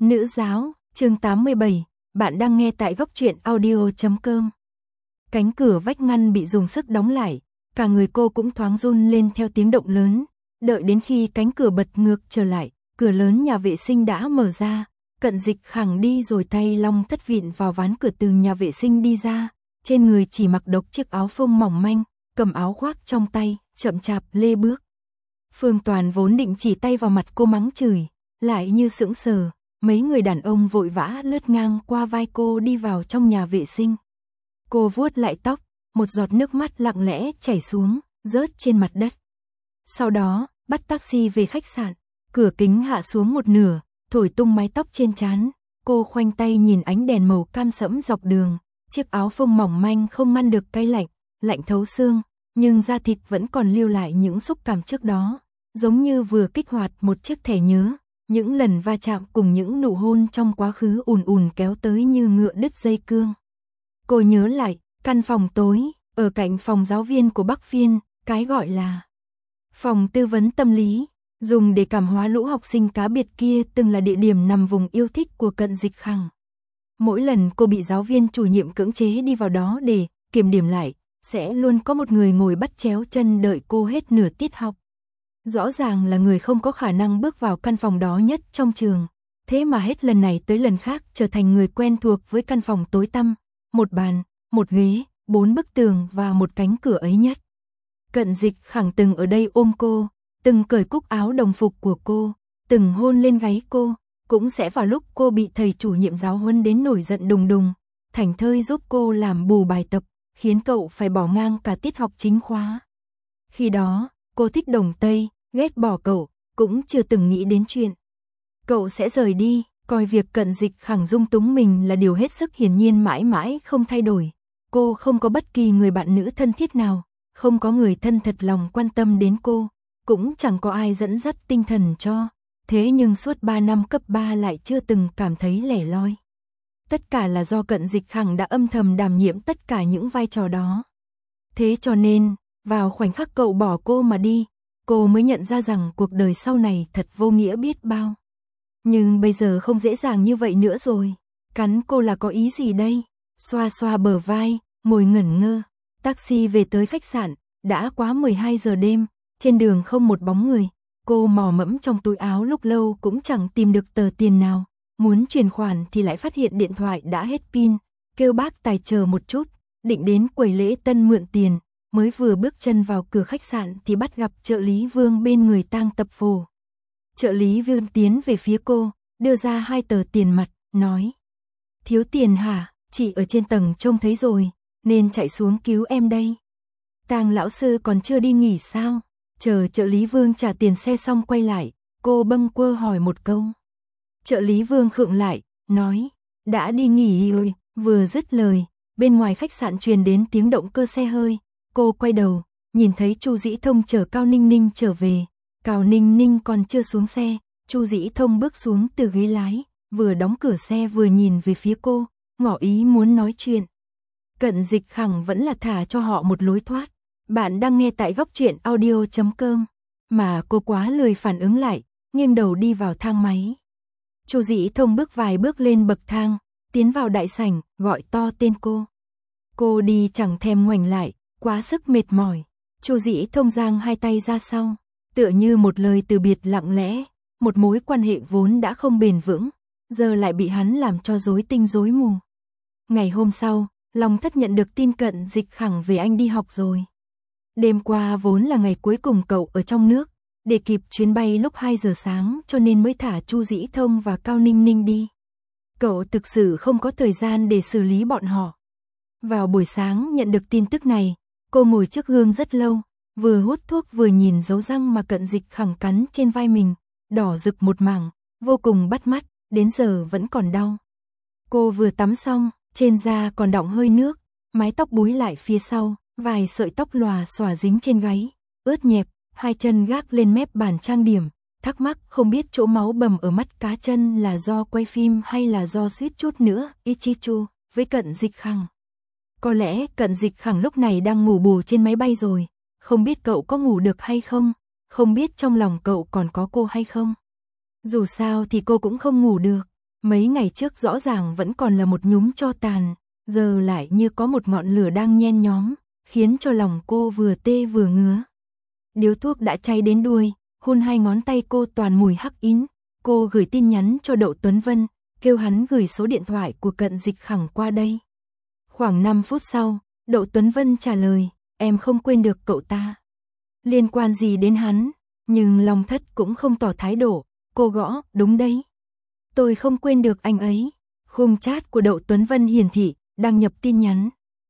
Nữ giáo, chương 87, bạn đang nghe tại góc truyện audio.com. Cánh cửa vách ngăn bị dùng sức đóng lại, cả người cô cũng thoáng run lên theo tiếng động lớn, đợi đến khi cánh cửa bật ngược trở lại, cửa lớn nhà vệ sinh đã mở ra, Cận Dịch khẳng đi rồi tay long thất vịn vào ván cửa từ nhà vệ sinh đi ra, trên người chỉ mặc độc chiếc áo phông mỏng manh, cầm áo khoác trong tay, chậm chạp lê bước. Phương Toàn vốn định chỉ tay vào mặt cô mắng chửi, lại như sững sờ. Mấy người đàn ông vội vã lướt ngang qua vai cô đi vào trong nhà vệ sinh. Cô vuốt lại tóc, một giọt nước mắt lặng lẽ chảy xuống, rớt trên mặt đất. Sau đó, bắt taxi về khách sạn, cửa kính hạ xuống một nửa, thổi tung mái tóc trên trán. Cô khoanh tay nhìn ánh đèn màu cam sẫm dọc đường, chiếc áo phông mỏng manh không ngăn được cái lạnh, lạnh thấu xương, nhưng da thịt vẫn còn lưu lại những xúc cảm trước đó, giống như vừa kích hoạt một chiếc thẻ nhớ. Những lần va chạm cùng những nụ hôn trong quá khứ ùn ùn kéo tới như ngựa đứt dây cương. Cô nhớ lại, căn phòng tối, ở cạnh phòng giáo viên của Bắc Phiên, cái gọi là phòng tư vấn tâm lý, dùng để cảm hóa lũ học sinh cá biệt kia từng là địa điểm nằm vùng yêu thích của Cận Dịch Khẳng. Mỗi lần cô bị giáo viên chủ nhiệm cưỡng chế đi vào đó để kiểm điểm lại, sẽ luôn có một người ngồi bắt chéo chân đợi cô hết nửa tiết học. Rõ ràng là người không có khả năng bước vào căn phòng đó nhất trong trường, thế mà hết lần này tới lần khác trở thành người quen thuộc với căn phòng tối tăm, một bàn, một ghế, 4 bức tường và một cánh cửa ấy nhất. Cận Dịch Khẳng từng ở đây ôm cô, từng cởi cúc áo đồng phục của cô, từng hôn lên gáy cô, cũng sẽ vào lúc cô bị thầy chủ nhiệm giáo huấn đến nổi giận đùng đùng, thảnh thơi giúp cô làm bù bài tập, khiến cậu phải bỏ ngang cả tiết học chính khóa. Khi đó, cô thích Đồng Tây, ghét bỏ cậu, cũng chưa từng nghĩ đến chuyện cậu sẽ rời đi, coi việc Cận Dịch Khẳng dung túng mình là điều hết sức hiển nhiên mãi mãi không thay đổi. Cô không có bất kỳ người bạn nữ thân thiết nào, không có người thân thật lòng quan tâm đến cô, cũng chẳng có ai dẫn dắt tinh thần cho. Thế nhưng suốt 3 năm cấp 3 lại chưa từng cảm thấy lẻ loi. Tất cả là do Cận Dịch Khẳng đã âm thầm đảm nhiệm tất cả những vai trò đó. Thế cho nên, vào khoảnh khắc cậu bỏ cô mà đi, cô mới nhận ra rằng cuộc đời sau này thật vô nghĩa biết bao. Nhưng bây giờ không dễ dàng như vậy nữa rồi. Cắn cô là có ý gì đây? Xoa xoa bờ vai, ngồi ngẩn ngơ. Taxi về tới khách sạn, đã quá 12 giờ đêm, trên đường không một bóng người. Cô mò mẫm trong túi áo lúc lâu cũng chẳng tìm được tờ tiền nào. Muốn chuyển khoản thì lại phát hiện điện thoại đã hết pin, kêu bác tài chờ một chút, định đến quầy lễ tân mượn tiền. Mới vừa bước chân vào cửa khách sạn thì bắt gặp trợ lý Vương bên người tang tập phổ. Trợ lý Vương tiến về phía cô, đưa ra 2 tờ tiền mặt, nói: "Thiếu tiền hả? Chị ở trên tầng trông thấy rồi, nên chạy xuống cứu em đây." Tang lão sư còn chưa đi nghỉ sao? Chờ trợ lý Vương trả tiền xe xong quay lại, cô bâng quơ hỏi một câu. Trợ lý Vương khựng lại, nói: "Đã đi nghỉ rồi." Vừa dứt lời, bên ngoài khách sạn truyền đến tiếng động cơ xe hơi. Cô quay đầu, nhìn thấy Chu Dĩ Thông chở Cao Ninh Ninh trở về. Cao Ninh Ninh còn chưa xuống xe, Chu Dĩ Thông bước xuống từ ghế lái, vừa đóng cửa xe vừa nhìn về phía cô, ngỏ ý muốn nói chuyện. Cận Dịch Khẳng vẫn là thả cho họ một lối thoát. Bạn đang nghe tại góc truyện audio.com, mà cô quá lười phản ứng lại, nghiêng đầu đi vào thang máy. Chu Dĩ Thông bước vài bước lên bậc thang, tiến vào đại sảnh, gọi to tên cô. Cô đi chẳng thèm ngoảnh lại, quá sức mệt mỏi. Chu Dĩ Thông giang 2 tay ra sau, tựa như một lời từ biệt lặng lẽ, một mối quan hệ vốn đã không bền vững, giờ lại bị hắn làm cho rối tinh rối mù. Ngày hôm sau, Long Thất nhận được tin Cận Dịch Khẳng về Anh đi học rồi. Đêm qua vốn là ngày cuối cùng cậu ở trong nước, để kịp chuyến bay lúc 2 giờ sáng cho nên mới thả Chu Dĩ Thông và Cao Ninh Ninh đi. Cậu thực sự không có thời gian để xử lý bọn họ. Vào buổi sáng nhận được tin tức này, cô ngồi trước gương rất lâu, vừa hút thuốc vừa nhìn dấu răng mà Cận Dịch Khẳng cắn trên vai mình, đỏ rực một mảng, vô cùng bắt mắt, đến giờ vẫn còn đau. Cô vừa tắm xong, trên da còn đọng hơi nước, mái tóc búi lại phía sau, vài sợi tóc lòa xòa dính trên gáy, ướt nhẹp, 2 chân gác lên mép bàn trang điểm, thắc mắc không biết chỗ máu bầm ở mắt cá chân là do quay phim hay là do suýt chút nữa, Ichichu, với Cận Dịch Khẳng. Có lẽ Cận Dịch Khẳng lúc này đang ngủ bù trên máy bay rồi, không biết cậu có ngủ được hay không, không biết trong lòng cậu còn có cô hay không. Dù sao thì cô cũng không ngủ được, Mấy ngày trước rõ ràng vẫn còn là một nhúm tro tàn, giờ lại như có một ngọn lửa đang nhen nhóm, khiến cho lòng cô vừa tê vừa ngứa. Điếu thuốc đã cháy đến đuôi, hôn hai ngón tay cô toàn mùi hắc ín. Cô gửi tin nhắn cho Đậu Tuấn Vân, kêu hắn gửi số điện thoại của Cận Dịch Khẳng qua đây. Khoảng 5 phút sau, Đậu Tuấn Vân trả lời, em không quên được cậu ta. Liên quan gì đến hắn? Nhưng Long Thất cũng không tỏ thái độ, cô gõ, đúng đấy. Tôi không quên được anh ấy. Khung chat của Đậu Tuấn Vân hiển thị, đăng nhập tin nhắn.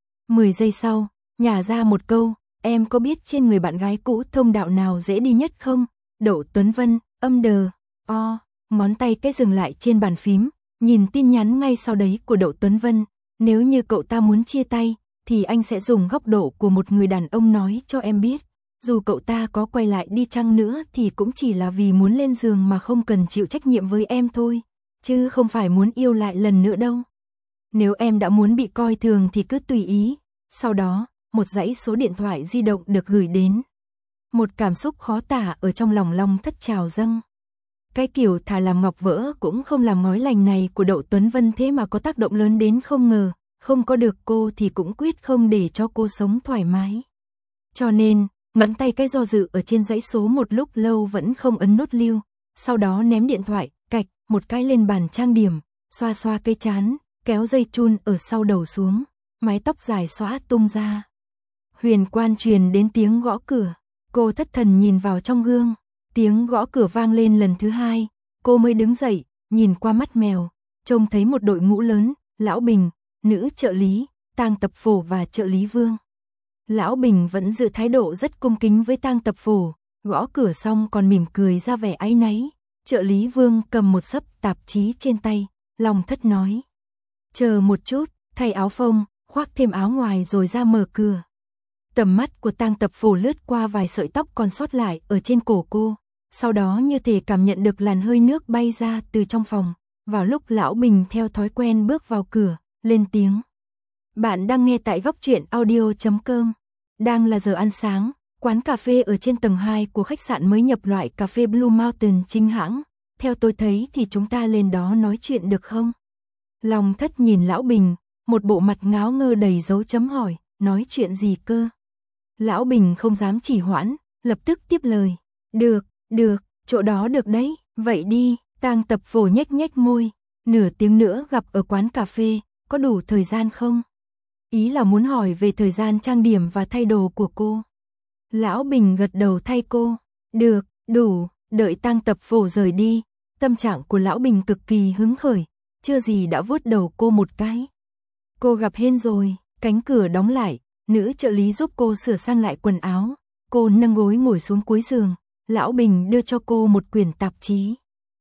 10 giây sau, nhả ra một câu, em có biết trên người bạn gái cũ thông đạo nào dễ đi nhất không? Đậu Tuấn Vân, âm đờ, o, ngón tay cái dừng lại trên bàn phím, nhìn tin nhắn ngay sau đấy của Đậu Tuấn Vân. Nếu như cậu ta muốn chia tay, thì anh sẽ dùng góc độ của một người đàn ông nói cho em biết. Dù cậu ta có quay lại đi chăng nữa thì cũng chỉ là vì muốn lên giường mà không cần chịu trách nhiệm với em thôi, chứ không phải muốn yêu lại lần nữa đâu. Nếu em đã muốn bị coi thường thì cứ tùy ý. Sau đó, một dãy số điện thoại di động được gửi đến. Một cảm xúc khó tả ở trong lòng Long Thất trào dâng. Cái kiểu thà làm ngọc vỡ cũng không làm ngói lành này của Đậu Tuấn Vân thế mà có tác động lớn đến không ngờ, không có được cô thì cũng quyết không để cho cô sống thoải mái. Cho nên, ngón tay cái do dự ở trên dãy số một lúc lâu vẫn không ấn nút lưu, sau đó ném điện thoại, cạch, một cái lên bàn trang điểm, xoa xoa cây trán, kéo dây chun ở sau đầu xuống, mái tóc dài xõa tung ra. Huyền quan truyền đến tiếng gõ cửa, cô thất thần nhìn vào trong gương, tiếng gõ cửa vang lên lần thứ hai, cô mới đứng dậy, nhìn qua mắt mèo, trông thấy một đội ngũ lớn, Lão Bình, nữ trợ lý, Tang Tập Phổ và trợ lý Vương. Lão Bình vẫn giữ thái độ rất cung kính với Tang Tập Phổ, gõ cửa xong còn mỉm cười ra vẻ áy náy. Trợ lý Vương cầm một xấp tạp chí trên tay, Long Thất nói. Chờ một chút, thay áo phông, khoác thêm áo ngoài rồi ra mở cửa. Tầm mắt của Tang Tập Phổ lướt qua vài sợi tóc còn sót lại ở trên cổ cô, sau đó như thể cảm nhận được làn hơi nước bay ra từ trong phòng. Vào lúc Lão Bình theo thói quen bước vào cửa, lên tiếng. Bạn đang nghe tại góc truyện audio.com. Đang là giờ ăn sáng, quán cà phê ở trên tầng 2 của khách sạn mới nhập loại cà phê Blue Mountain chính hãng. Theo tôi thấy thì chúng ta lên đó nói chuyện được không? Long Thất nhìn Lão Bình, một bộ mặt ngáo ngơ đầy dấu chấm hỏi, nói chuyện gì cơ? Lão Bình không dám trì hoãn, lập tức tiếp lời. Được, chỗ đó được đấy, vậy đi. Tang Tập Phổ nhếch nhếch môi, nửa tiếng nữa gặp ở quán cà phê, có đủ thời gian không? Ý là muốn hỏi về thời gian trang điểm và thay đồ của cô. Lão Bình gật đầu thay cô. Được, đủ, đợi Tang Tập Phổ rời đi. Tâm trạng của Lão Bình cực kỳ hứng khởi, chưa gì đã vuốt đầu cô một cái. Cô gặp hên rồi, cánh cửa đóng lại, nữ trợ lý giúp cô sửa sang lại quần áo. Cô nâng gối ngồi xuống cuối giường, Lão Bình đưa cho cô một quyển tạp chí.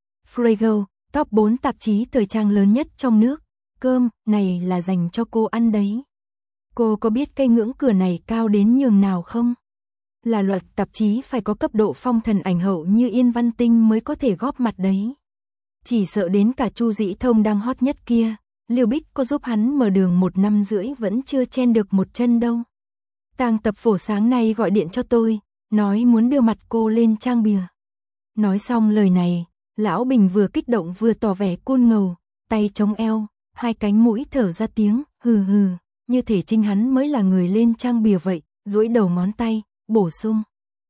Frago, top 4 tạp chí thời trang lớn nhất trong nước. Cơm, này là dành cho cô ăn đấy. Cô có biết cây ngưỡng cửa này cao đến nhường nào không? Là loại tạp chí phải có cấp độ phong thần ảnh hậu như Yên Văn Tinh mới có thể góp mặt đấy. Chỉ sợ đến cả Chu Dĩ Thông đang hot nhất kia, Liêu Bích có giúp hắn mở đường 1 năm rưỡi vẫn chưa chen được một chân đâu. Tang Tập Phổ sáng nay gọi điện cho tôi, nói muốn đưa mặt cô lên trang bìa. Nói xong lời này, Lão Bình vừa kích động vừa tỏ vẻ côn ngầu, tay chống eo, hai cánh mũi thở ra tiếng, hừ hừ, như thể chính hắn mới là người lên trang bìa vậy, duỗi đầu ngón tay, bổ sung.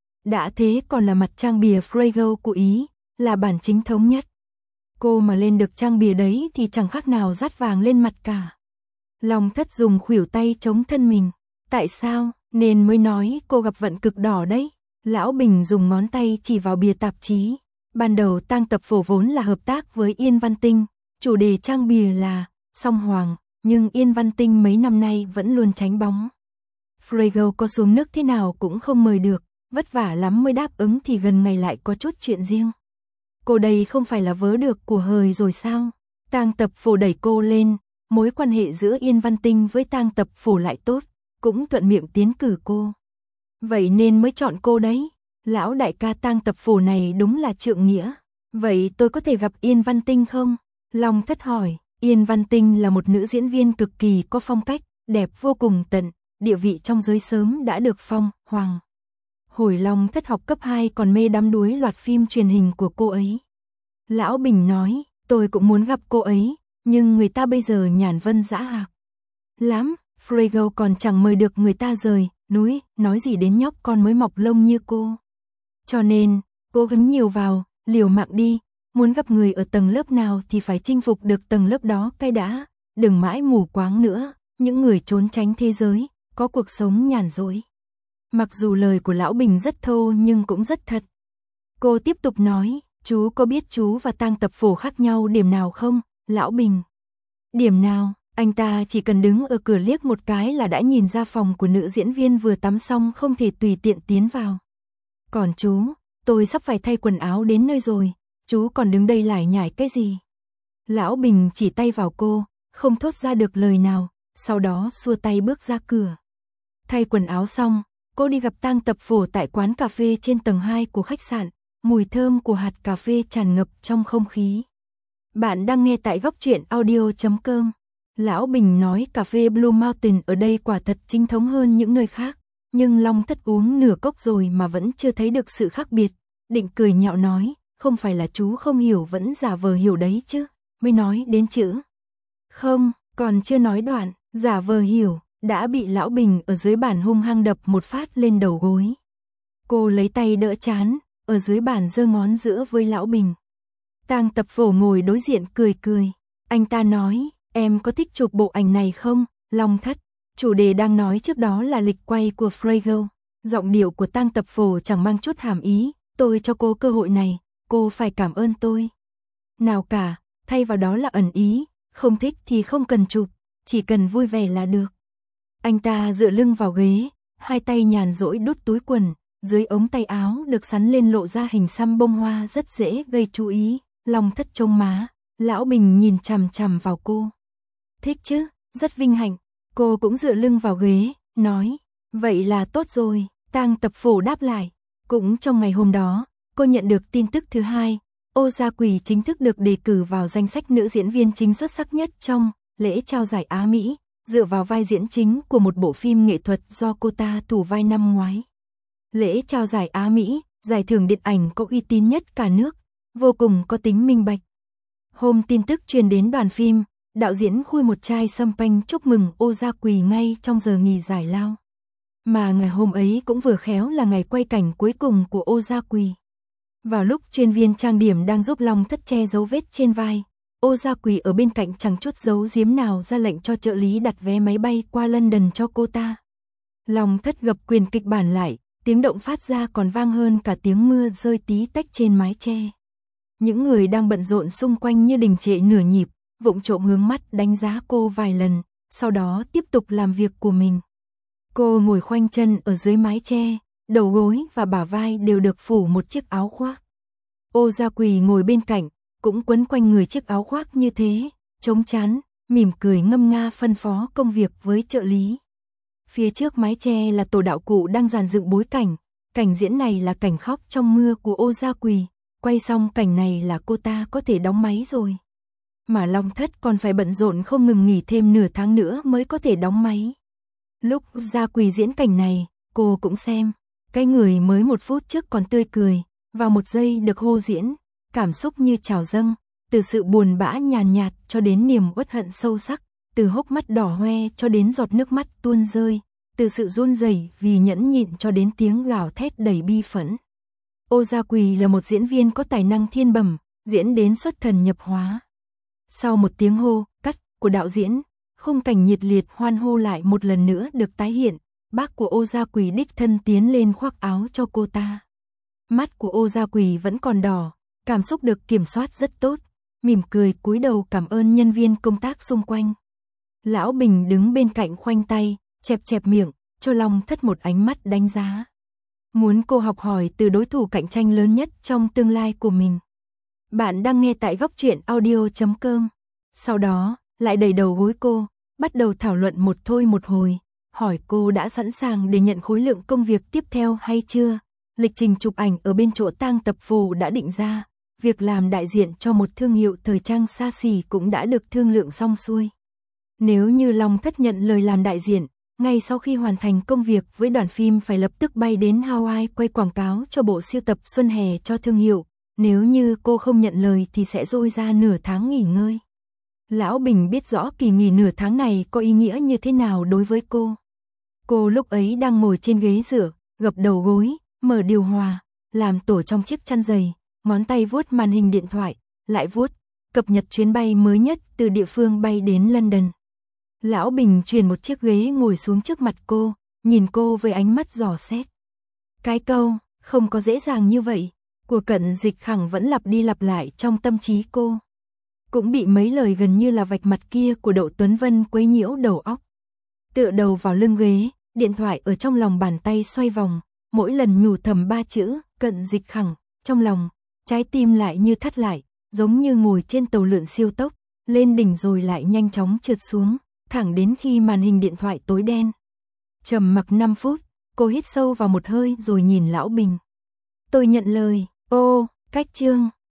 Đã thế còn là mặt trang bìa Frago của Ý, là bản chính thống nhất. Cô mà lên được trang bìa đấy thì chẳng khác nào dát vàng lên mặt cả. Long Thất dùng khuỷu tay chống thân mình. Tại sao? Nên mới nói cô gặp vận cực đỏ đấy. Lão Bình dùng ngón tay chỉ vào bìa tạp chí. Ban đầu Tang Tập Phổ vốn là hợp tác với Yên Văn Tinh, chủ đề trang bìa là song hoàng, nhưng Yên Văn Tinh mấy năm nay vẫn luôn tránh bóng. Frago có xuống nước thế nào cũng không mời được, vất vả lắm mới đáp ứng thì gần ngày lại có chút chuyện riêng. Cô đây không phải là vớ được của hời rồi sao? Tang Tập Phổ đẩy cô lên, mối quan hệ giữa Yên Văn Tinh với Tang Tập Phổ lại tốt, cũng thuận miệng tiến cử cô. Vậy nên mới chọn cô đấy. Lão đại ca Tang Tập Phổ này đúng là trượng nghĩa. Vậy tôi có thể gặp Yên Văn Tinh không? Long Thất hỏi. Yên Văn Tinh là một nữ diễn viên cực kỳ có phong cách, đẹp vô cùng tận, địa vị trong giới sớm đã được phong hoàng. Hồi Long Thất học cấp 2 còn mê đắm đuối loạt phim truyền hình của cô ấy. Lão Bình nói, Tôi cũng muốn gặp cô ấy, nhưng người ta bây giờ nhàn vân dã hạc lắm, Frego còn chẳng mời được người ta rời núi, nói gì đến nhóc con mới mọc lông như cô. Cho nên, cố gắng nhiều vào, liều mạng đi, muốn gặp người ở tầng lớp nào thì phải chinh phục được tầng lớp đó cái đã, đừng mãi mù quáng nữa, những người trốn tránh thế giới, có cuộc sống nhàn rỗi. Mặc dù lời của Lão Bình rất thô nhưng cũng rất thật. Cô tiếp tục nói, chú có biết chú và Tang Tập Phổ khác nhau điểm nào không, Lão Bình? Điểm nào? Anh ta chỉ cần đứng ở cửa liếc một cái là đã nhìn ra phòng của nữ diễn viên vừa tắm xong không thể tùy tiện tiến vào. Còn chú, tôi sắp phải thay quần áo đến nơi rồi, chú còn đứng đây lải nhải cái gì? Lão Bình chỉ tay vào cô, không thốt ra được lời nào, sau đó xua tay bước ra cửa. Thay quần áo xong, cô đi gặp Tang Tập Phổ tại quán cà phê trên tầng 2 của khách sạn, mùi thơm của hạt cà phê tràn ngập trong không khí. Bạn đang nghe tại góc truyện audio.com. Lão Bình nói cà phê Blue Mountain ở đây quả thật chính thống hơn những nơi khác, nhưng Long Thất uống nửa cốc rồi mà vẫn chưa thấy được sự khác biệt, định cười nhạo nói, không phải là chú không hiểu vẫn giả vờ hiểu đấy chứ, mới nói đến chữ. Không, còn chưa nói đoạn, giả vờ hiểu, đã bị Lão Bình ở dưới bàn hung hăng đập một phát lên đầu gối. Cô lấy tay đỡ chán, ở dưới bàn giơ ngón giữa với Lão Bình. Tang Tập Phổ ngồi đối diện cười cười, anh ta nói, em có thích chụp bộ ảnh này không, Long Thất? Chủ đề đang nói trước đó là lịch quay của Frego. Giọng điệu của Tang Tập Phổ chẳng mang chút hàm ý, tôi cho cô cơ hội này, cô phải cảm ơn tôi. Nào cả, thay vào đó là ẩn ý, không thích thì không cần chụp, chỉ cần vui vẻ là được. Anh ta dựa lưng vào ghế, hai tay nhàn rỗi đút túi quần, dưới ống tay áo được sắn lên lộ ra hình xăm bông hoa rất dễ gây chú ý. Long Thất trông má, Lão Bình nhìn chằm chằm vào cô. Thích chứ, rất vinh hạnh. Cô cũng dựa lưng vào ghế, nói, vậy là tốt rồi. Tang Tập Phổ đáp lại. Cũng trong ngày hôm đó, cô nhận được tin tức thứ hai, Ô Gia Quỳ chính thức được đề cử vào danh sách nữ diễn viên chính xuất sắc nhất trong lễ trao giải Á Mỹ, dựa vào vai diễn chính của một bộ phim nghệ thuật do cô ta thủ vai năm ngoái. Lễ trao giải Á Mỹ, giải thưởng điện ảnh có uy tín nhất cả nước, vô cùng có tính minh bạch. Hôm tin tức truyền đến đoàn phim, đạo diễn khui một chai champagne chúc mừng Ô Gia Quỳ ngay trong giờ nghỉ giải lao. Mà ngày hôm ấy cũng vừa khéo là ngày quay cảnh cuối cùng của Ô Gia Quỳ. Vào lúc chuyên viên trang điểm đang giúp Long Thất che dấu vết trên vai, Ô Gia Quỳ ở bên cạnh chẳng chút giấu giếm nào ra lệnh cho trợ lý đặt vé máy bay qua London cho cô ta. Long Thất gập quyền kịch bản lại, tiếng động phát ra còn vang hơn cả tiếng mưa rơi tí tách trên mái che. Những người đang bận rộn xung quanh như đình trệ nửa nhịp, vụng trộm hướng mắt đánh giá cô vài lần, sau đó tiếp tục làm việc của mình. Cô ngồi khoanh chân ở dưới mái che, đầu gối và bả vai đều được phủ một chiếc áo khoác. Ô Gia Quỳ ngồi bên cạnh, cũng quấn quanh người chiếc áo khoác như thế, chống chán, mỉm cười ngâm nga phân phó công việc với trợ lý. Phía trước mái che là tổ đạo cụ đang dàn dựng bối cảnh, cảnh diễn này là cảnh khóc trong mưa của Ô Gia Quỳ, quay xong cảnh này là cô ta có thể đóng máy rồi. Mà Long Thất còn phải bận rộn không ngừng nghỉ thêm nửa tháng nữa mới có thể đóng máy. Lúc Gia Quỳ diễn cảnh này, cô cũng xem, cái người mới một phút trước còn tươi cười, vào một giây được hô diễn, cảm xúc như trào dâng, từ sự buồn bã nhàn nhạt cho đến niềm uất hận sâu sắc, từ hốc mắt đỏ hoe cho đến giọt nước mắt tuôn rơi, từ sự run rẩy vì nhẫn nhịn cho đến tiếng gào thét đầy bi phẫn. Ô Gia Quỳ là một diễn viên có tài năng thiên bẩm, diễn đến xuất thần nhập hóa. Sau một tiếng hô, cắt của đạo diễn, khung cảnh nhiệt liệt hoan hô lại một lần nữa được tái hiện, bác của Ô Gia Quỳ đích thân tiến lên khoác áo cho cô ta. Mắt của Ô Gia Quỳ vẫn còn đỏ, cảm xúc được kiểm soát rất tốt, mỉm cười cúi đầu cảm ơn nhân viên công tác xung quanh. Lão Bình đứng bên cạnh khoanh tay, chẹp chẹp miệng, cho Long Thất một ánh mắt đánh giá. Muốn cô học hỏi từ đối thủ cạnh tranh lớn nhất trong tương lai của mình. Bạn đang nghe tại góc truyện audio.com. Sau đó, lại đẩy đầu gối cô, bắt đầu thảo luận một thôi một hồi, hỏi cô đã sẵn sàng để nhận khối lượng công việc tiếp theo hay chưa. Lịch trình chụp ảnh ở bên chỗ Tang Tập Phổ đã định ra, việc làm đại diện cho một thương hiệu thời trang xa xỉ cũng đã được thương lượng xong xuôi. Nếu như Long Thất nhận lời làm đại diện, ngay sau khi hoàn thành công việc với đoàn phim phải lập tức bay đến Hawaii quay quảng cáo cho bộ siêu tập xuân hè cho thương hiệu, Nếu như cô không nhận lời thì sẽ dôi ra nửa tháng nghỉ ngơi. Lão Bình biết rõ kỳ nghỉ nửa tháng này có ý nghĩa như thế nào đối với cô. Cô lúc ấy đang ngồi trên ghế dựa, gập đầu gối, mở điều hòa, làm tổ trong chiếc chăn dày, ngón tay vuốt màn hình điện thoại, lại vuốt, cập nhật chuyến bay mới nhất từ địa phương bay đến London. Lão Bình chuyển một chiếc ghế ngồi xuống trước mặt cô, nhìn cô với ánh mắt dò xét. Cái câu, không có dễ dàng như vậy, của Cận Dịch Khẳng vẫn lặp đi lặp lại trong tâm trí cô. Cũng bị mấy lời gần như là vạch mặt kia của Đậu Tuấn Vân quấy nhiễu đầu óc. Tựa đầu vào lưng ghế, điện thoại ở trong lòng bàn tay xoay vòng, mỗi lần nhủ thầm 3 chữ, Cận Dịch Khẳng, trong lòng, trái tim lại như thắt lại, giống như ngồi trên tàu lượn siêu tốc, lên đỉnh rồi lại nhanh chóng trượt xuống, thẳng đến khi màn hình điện thoại tối đen. Trầm mặc 5 phút, cô hít sâu vào một hơi rồi nhìn Lão Bình. Tôi nhận lời, cách chương.